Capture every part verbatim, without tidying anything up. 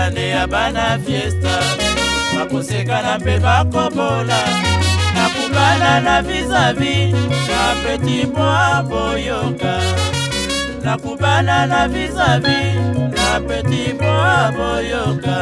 ngalane ya bana fiesta bakoseka na mpe bakobola nakubana na vis-a-vis na petit bois boyoka nakubana na vis-a-vis na petit bois boyoka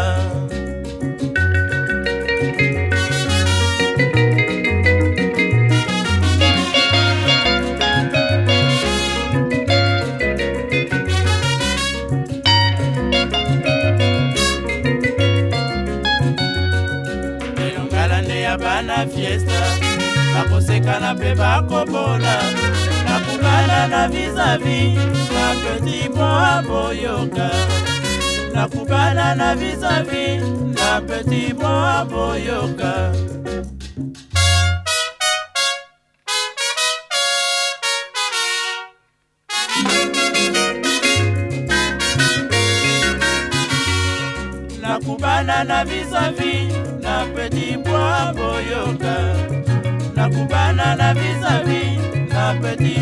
bana fiesta bakoseka na mpe bakobola nakubana na vis-a-vis na petit bois boyoka nakubana na vis-a-vis na petit bois boyoka nakubana na vis-a-vis na petit bois boyoka nakubana na vis-a-vis na petit